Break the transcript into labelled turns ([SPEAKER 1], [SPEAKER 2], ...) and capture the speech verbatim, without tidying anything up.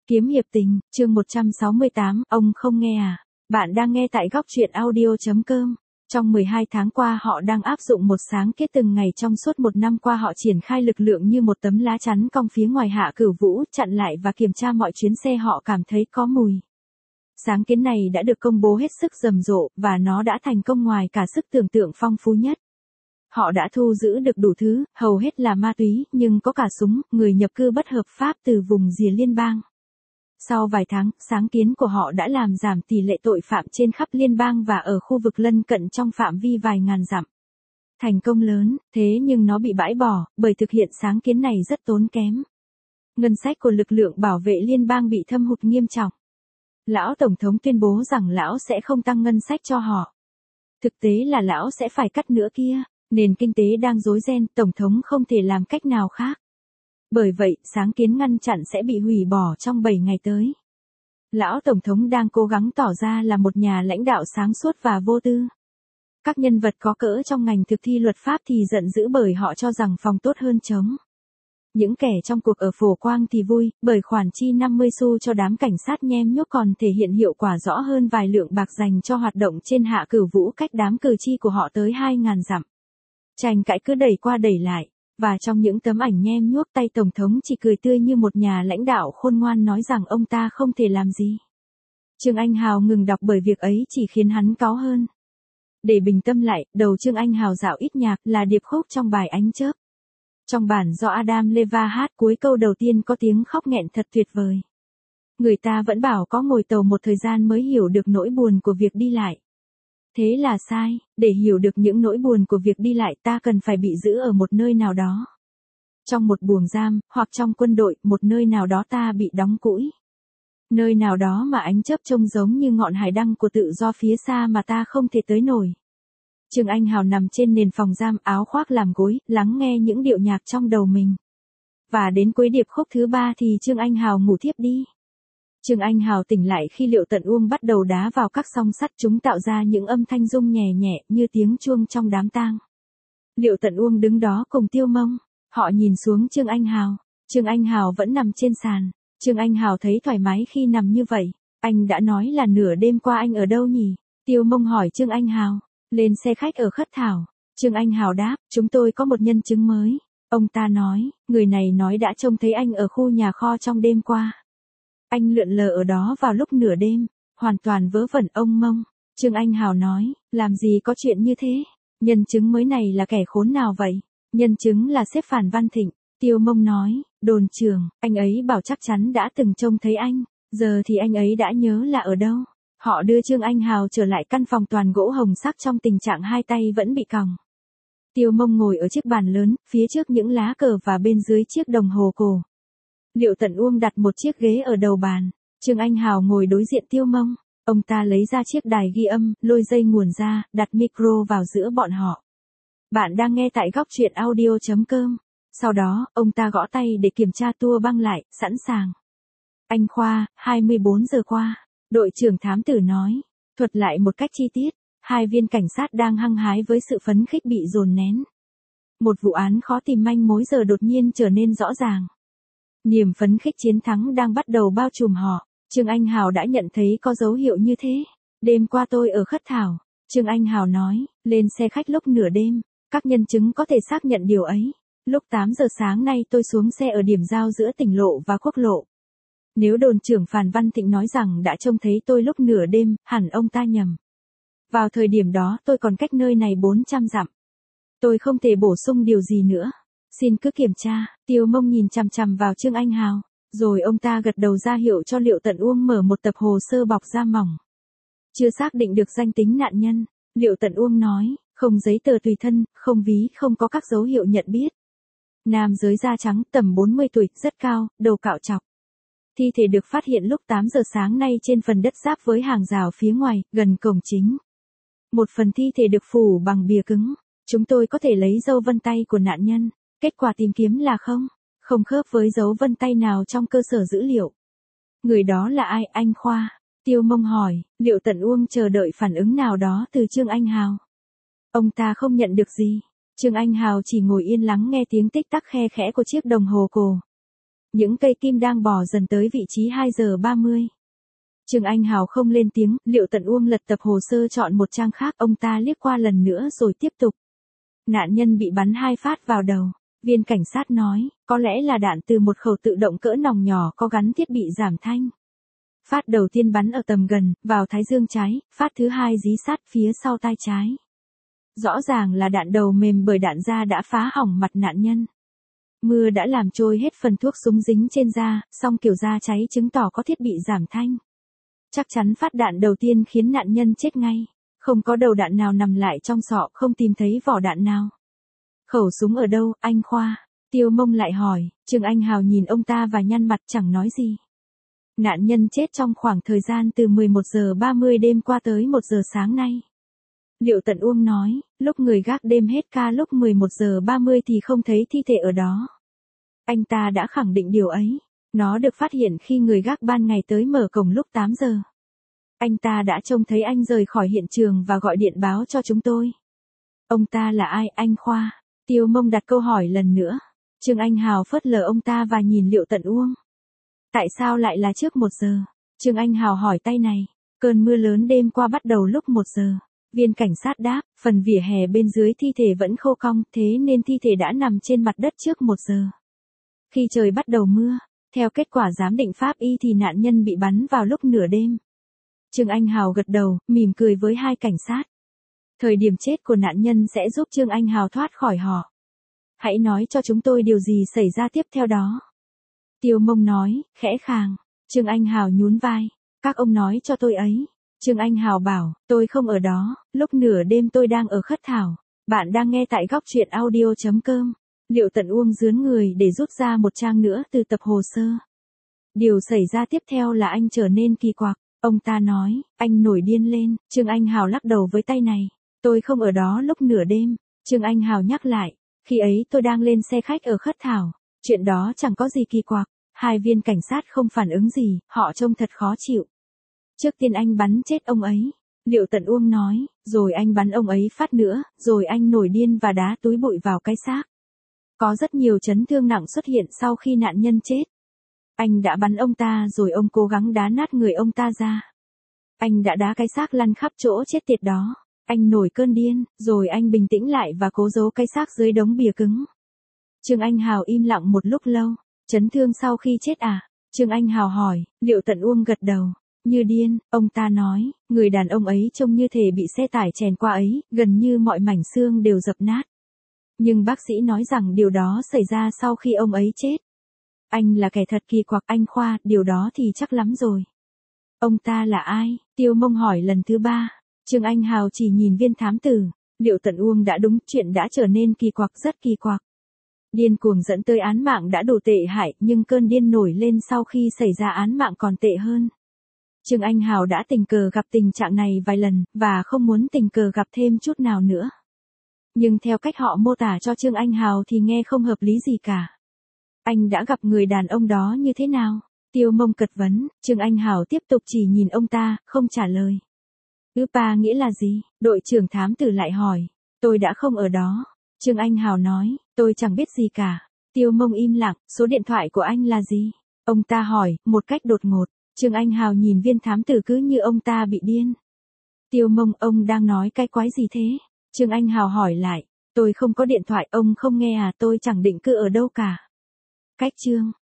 [SPEAKER 1] Kiếm hiệp tình, chương một trăm sáu mươi tám, ông không nghe à? Bạn đang nghe tại góc truyện audio.com. Trong mười hai tháng qua họ đang áp dụng một sáng kết từng ngày trong suốt một năm qua họ triển khai lực lượng như một tấm lá chắn cong phía ngoài Hạ Cửu Vũ, chặn lại và kiểm tra mọi chuyến xe họ cảm thấy có mùi. Sáng kiến này đã được công bố hết sức rầm rộ, và nó đã thành công ngoài cả sức tưởng tượng phong phú nhất. Họ đã thu giữ được đủ thứ, hầu hết là ma túy, nhưng có cả súng, người nhập cư bất hợp pháp từ vùng rìa liên bang. Sau vài tháng, sáng kiến của họ đã làm giảm tỷ lệ tội phạm trên khắp liên bang và ở khu vực lân cận trong phạm vi vài ngàn dặm. Thành công lớn, thế nhưng nó bị bãi bỏ, bởi thực hiện sáng kiến này rất tốn kém. Ngân sách của lực lượng bảo vệ liên bang bị thâm hụt nghiêm trọng. Lão Tổng thống tuyên bố rằng lão sẽ không tăng ngân sách cho họ. Thực tế là lão sẽ phải cắt nữa kia, nền kinh tế đang rối ren, Tổng thống không thể làm cách nào khác. Bởi vậy, sáng kiến ngăn chặn sẽ bị hủy bỏ trong bảy ngày tới. Lão Tổng thống đang cố gắng tỏ ra là một nhà lãnh đạo sáng suốt và vô tư. Các nhân vật có cỡ trong ngành thực thi luật pháp thì giận dữ bởi họ cho rằng phòng tốt hơn chống. Những kẻ trong cuộc ở Phổ Quang thì vui, bởi khoản chi năm mươi xu cho đám cảnh sát nhem nhuốc còn thể hiện hiệu quả rõ hơn vài lượng bạc dành cho hoạt động trên Hạ Cửu Vũ cách đám cử tri của họ tới hai ngàn dặm. Tranh cãi cứ đẩy qua đẩy lại. Và trong những tấm ảnh nhem nhuốc tay Tổng thống chỉ cười tươi như một nhà lãnh đạo khôn ngoan nói rằng ông ta không thể làm gì. Trương Anh Hào ngừng đọc bởi việc ấy chỉ khiến hắn cáu hơn. Để bình tâm lại, đầu Trương Anh Hào dạo ít nhạc là điệp khúc trong bài Ánh Chớp. Trong bản do Adam Leva hát cuối câu đầu tiên có tiếng khóc nghẹn thật tuyệt vời. Người ta vẫn bảo có ngồi tàu một thời gian mới hiểu được nỗi buồn của việc đi lại. Thế là sai, để hiểu được những nỗi buồn của việc đi lại ta cần phải bị giữ ở một nơi nào đó. Trong một buồng giam, hoặc trong quân đội, một nơi nào đó ta bị đóng cũi. Nơi nào đó mà ánh chớp trông giống như ngọn hải đăng của tự do phía xa mà ta không thể tới nổi. Trương Anh Hào nằm trên nền phòng giam áo khoác làm gối, lắng nghe những điệu nhạc trong đầu mình. Và đến cuối điệp khúc thứ ba thì Trương Anh Hào ngủ thiếp đi. Trương Anh Hào tỉnh lại khi Liệu Tận Uông bắt đầu đá vào các song sắt, chúng tạo ra những âm thanh rung nhẹ nhẹ như tiếng chuông trong đám tang. Liệu Tận Uông đứng đó cùng Tiêu Mông, họ nhìn xuống Trương Anh Hào. Trương Anh Hào vẫn nằm trên sàn. Trương Anh Hào thấy thoải mái khi nằm như vậy. Anh đã nói là nửa đêm qua anh ở đâu nhỉ? Tiêu Mông hỏi Trương Anh Hào. Lên xe khách ở Khất Thảo. Trương Anh Hào đáp, chúng tôi có một nhân chứng mới. Ông ta nói, người này nói đã trông thấy anh ở khu nhà kho trong đêm qua. Anh lượn lờ ở đó vào lúc nửa đêm, hoàn toàn vớ vẩn ông Mông. Trương Anh Hào nói, làm gì có chuyện như thế? Nhân chứng mới này là kẻ khốn nào vậy? Nhân chứng là sếp Phàn Văn Thịnh. Tiêu Mông nói, đồn trưởng, anh ấy bảo chắc chắn đã từng trông thấy anh, giờ thì anh ấy đã nhớ là ở đâu. Họ đưa Trương Anh Hào trở lại căn phòng toàn gỗ hồng sắc trong tình trạng hai tay vẫn bị còng. Tiêu Mông ngồi ở chiếc bàn lớn, phía trước những lá cờ và bên dưới chiếc đồng hồ cổ. Liệu Tận Uông đặt một chiếc ghế ở đầu bàn. Trương Anh Hào ngồi đối diện Tiêu Mông. Ông ta lấy ra chiếc đài ghi âm, lôi dây nguồn ra, đặt micro vào giữa bọn họ. Bạn đang nghe tại góc truyện audio.com. Sau đó, ông ta gõ tay để kiểm tra tua băng lại, sẵn sàng. Anh Khoa, hai mươi bốn giờ qua. Đội trưởng thám tử nói. Thuật lại một cách chi tiết. Hai viên cảnh sát đang hăng hái với sự phấn khích bị dồn nén. Một vụ án khó tìm manh mối giờ đột nhiên trở nên rõ ràng. Niềm phấn khích chiến thắng đang bắt đầu bao trùm họ. Trương Anh Hào đã nhận thấy có dấu hiệu như thế. Đêm qua tôi ở Khất Thảo. Trương Anh Hào nói, lên xe khách lúc nửa đêm. Các nhân chứng có thể xác nhận điều ấy. Lúc tám giờ sáng nay tôi xuống xe ở điểm giao giữa tỉnh lộ và quốc lộ. Nếu đồn trưởng Phàn Văn Thịnh nói rằng đã trông thấy tôi lúc nửa đêm, hẳn ông ta nhầm. Vào thời điểm đó tôi còn cách nơi này bốn trăm dặm. Tôi không thể bổ sung điều gì nữa. Xin cứ kiểm tra. Tiêu Mông nhìn chằm chằm vào Trương Anh Hào. Rồi ông ta gật đầu ra hiệu cho Liệu Tận Uông mở một tập hồ sơ bọc da mỏng. Chưa xác định được danh tính nạn nhân. Liệu Tận Uông nói, không giấy tờ tùy thân, không ví, không có các dấu hiệu nhận biết. Nam giới da trắng, tầm bốn mươi tuổi, rất cao, đầu cạo chọc. Thi thể được phát hiện lúc tám giờ sáng nay trên phần đất giáp với hàng rào phía ngoài, gần cổng chính. Một phần thi thể được phủ bằng bìa cứng. Chúng tôi có thể lấy dấu vân tay của nạn nhân. Kết quả tìm kiếm là không. Không khớp với dấu vân tay nào trong cơ sở dữ liệu. Người đó là ai, anh Khoa? Tiêu Mông hỏi. Liệu Tận Uông chờ đợi phản ứng nào đó từ Trương Anh Hào. Ông ta không nhận được gì. Trương Anh Hào chỉ ngồi yên lắng nghe tiếng tích tắc khe khẽ của chiếc đồng hồ cổ. Những cây kim đang bò dần tới vị trí hai giờ ba mươi. Trương Anh Hào không lên tiếng, Liệu Tận Uông lật tập hồ sơ chọn một trang khác, ông ta liếc qua lần nữa rồi tiếp tục. Nạn nhân bị bắn hai phát vào đầu. Viên cảnh sát nói, có lẽ là đạn từ một khẩu tự động cỡ nòng nhỏ có gắn thiết bị giảm thanh. Phát đầu tiên bắn ở tầm gần, vào thái dương trái, phát thứ hai dí sát phía sau tai trái. Rõ ràng là đạn đầu mềm bởi đạn da đã phá hỏng mặt nạn nhân. Mưa đã làm trôi hết phần thuốc súng dính trên da, song kiểu da cháy chứng tỏ có thiết bị giảm thanh. Chắc chắn phát đạn đầu tiên khiến nạn nhân chết ngay. Không có đầu đạn nào nằm lại trong sọ, không tìm thấy vỏ đạn nào. Khẩu súng ở đâu, anh Khoa? Tiêu Mông lại hỏi. Trương Anh Hào nhìn ông ta và nhăn mặt chẳng nói gì. Nạn nhân chết trong khoảng thời gian từ mười một giờ ba mươi đêm qua tới một giờ sáng nay. Liệu Tận Uông nói, lúc người gác đêm hết ca lúc mười một giờ ba mươi thì không thấy thi thể ở đó. Anh ta đã khẳng định điều ấy. Nó được phát hiện khi người gác ban ngày tới mở cổng lúc tám giờ. Anh ta đã trông thấy anh rời khỏi hiện trường và gọi điện báo cho chúng tôi. Ông ta là ai, anh Khoa? Tiêu Mông đặt câu hỏi lần nữa. Trương Anh Hào phớt lờ ông ta và nhìn Liệu Tận Uông. Tại sao lại là trước một giờ? Trương Anh Hào hỏi tay này. Cơn mưa lớn đêm qua bắt đầu lúc một giờ. Viên cảnh sát đáp, phần vỉa hè bên dưới thi thể vẫn khô cong, thế nên thi thể đã nằm trên mặt đất trước một giờ. Khi trời bắt đầu mưa, theo kết quả giám định pháp y thì nạn nhân bị bắn vào lúc nửa đêm. Trương Anh Hào gật đầu, mỉm cười với hai cảnh sát. Thời điểm chết của nạn nhân sẽ giúp Trương Anh Hào thoát khỏi họ. Hãy nói cho chúng tôi điều gì xảy ra tiếp theo đó. Tiêu Mông nói, khẽ khàng. Trương Anh Hào nhún vai. Các ông nói cho tôi ấy. Trương Anh Hào bảo, tôi không ở đó, lúc nửa đêm tôi đang ở Khất Thảo. Bạn đang nghe tại góc truyện audio chấm com. Liệu Tận Uông rướn người để rút ra một trang nữa từ tập hồ sơ. Điều xảy ra tiếp theo là anh trở nên kỳ quặc. Ông ta nói, anh nổi điên lên. Trương Anh Hào lắc đầu với tay này. Tôi không ở đó lúc nửa đêm. Trương Anh Hào nhắc lại, khi ấy tôi đang lên xe khách ở Khất Thảo. Chuyện đó chẳng có gì kỳ quặc. Hai viên cảnh sát không phản ứng gì, họ trông thật khó chịu. Trước tiên anh bắn chết ông ấy. Liệu Tận Uông nói, rồi anh bắn ông ấy phát nữa, rồi anh nổi điên và đá túi bụi vào cái xác. Có rất nhiều chấn thương nặng xuất hiện sau khi nạn nhân chết. Anh đã bắn ông ta rồi ông cố gắng đá nát người ông ta ra. Anh đã đá cái xác lăn khắp chỗ chết tiệt đó. Anh nổi cơn điên, rồi anh bình tĩnh lại và cố giấu cái xác dưới đống bìa cứng. Trương Anh Hào im lặng một lúc lâu. Chấn thương sau khi chết à? Trương Anh Hào hỏi. Liệu Tận Uông gật đầu. Như điên, ông ta nói, người đàn ông ấy trông như thể bị xe tải chèn qua ấy, gần như mọi mảnh xương đều dập nát. Nhưng bác sĩ nói rằng điều đó xảy ra sau khi ông ấy chết. Anh là kẻ thật kỳ quặc, anh Khoa, điều đó thì chắc lắm rồi. Ông ta là ai? Tiêu Mông hỏi lần thứ ba. Trương Anh Hào chỉ nhìn viên thám tử. Liệu Tận Uông đã đúng, chuyện đã trở nên kỳ quặc, rất kỳ quặc. Điên cuồng dẫn tới án mạng đã đủ tệ hại, nhưng cơn điên nổi lên sau khi xảy ra án mạng còn tệ hơn. Trương Anh Hào đã tình cờ gặp tình trạng này vài lần, và không muốn tình cờ gặp thêm chút nào nữa. Nhưng theo cách họ mô tả cho Trương Anh Hào thì nghe không hợp lý gì cả. Anh đã gặp người đàn ông đó như thế nào? Tiêu Mông cật vấn. Trương Anh Hào tiếp tục chỉ nhìn ông ta, không trả lời. Upa nghĩa là gì? Đội trưởng thám tử lại hỏi. Tôi đã không ở đó. Trương Anh Hào nói, tôi chẳng biết gì cả. Tiêu Mông im lặng. Số điện thoại của anh là gì? Ông ta hỏi, một cách đột ngột. Trương Anh Hào nhìn viên thám tử cứ như ông ta bị điên. Tiêu Mông, ông đang nói cái quái gì thế? Trương Anh Hào hỏi lại. Tôi không có điện thoại, ông không nghe à? Tôi chẳng định cư ở đâu cả. Cách chương.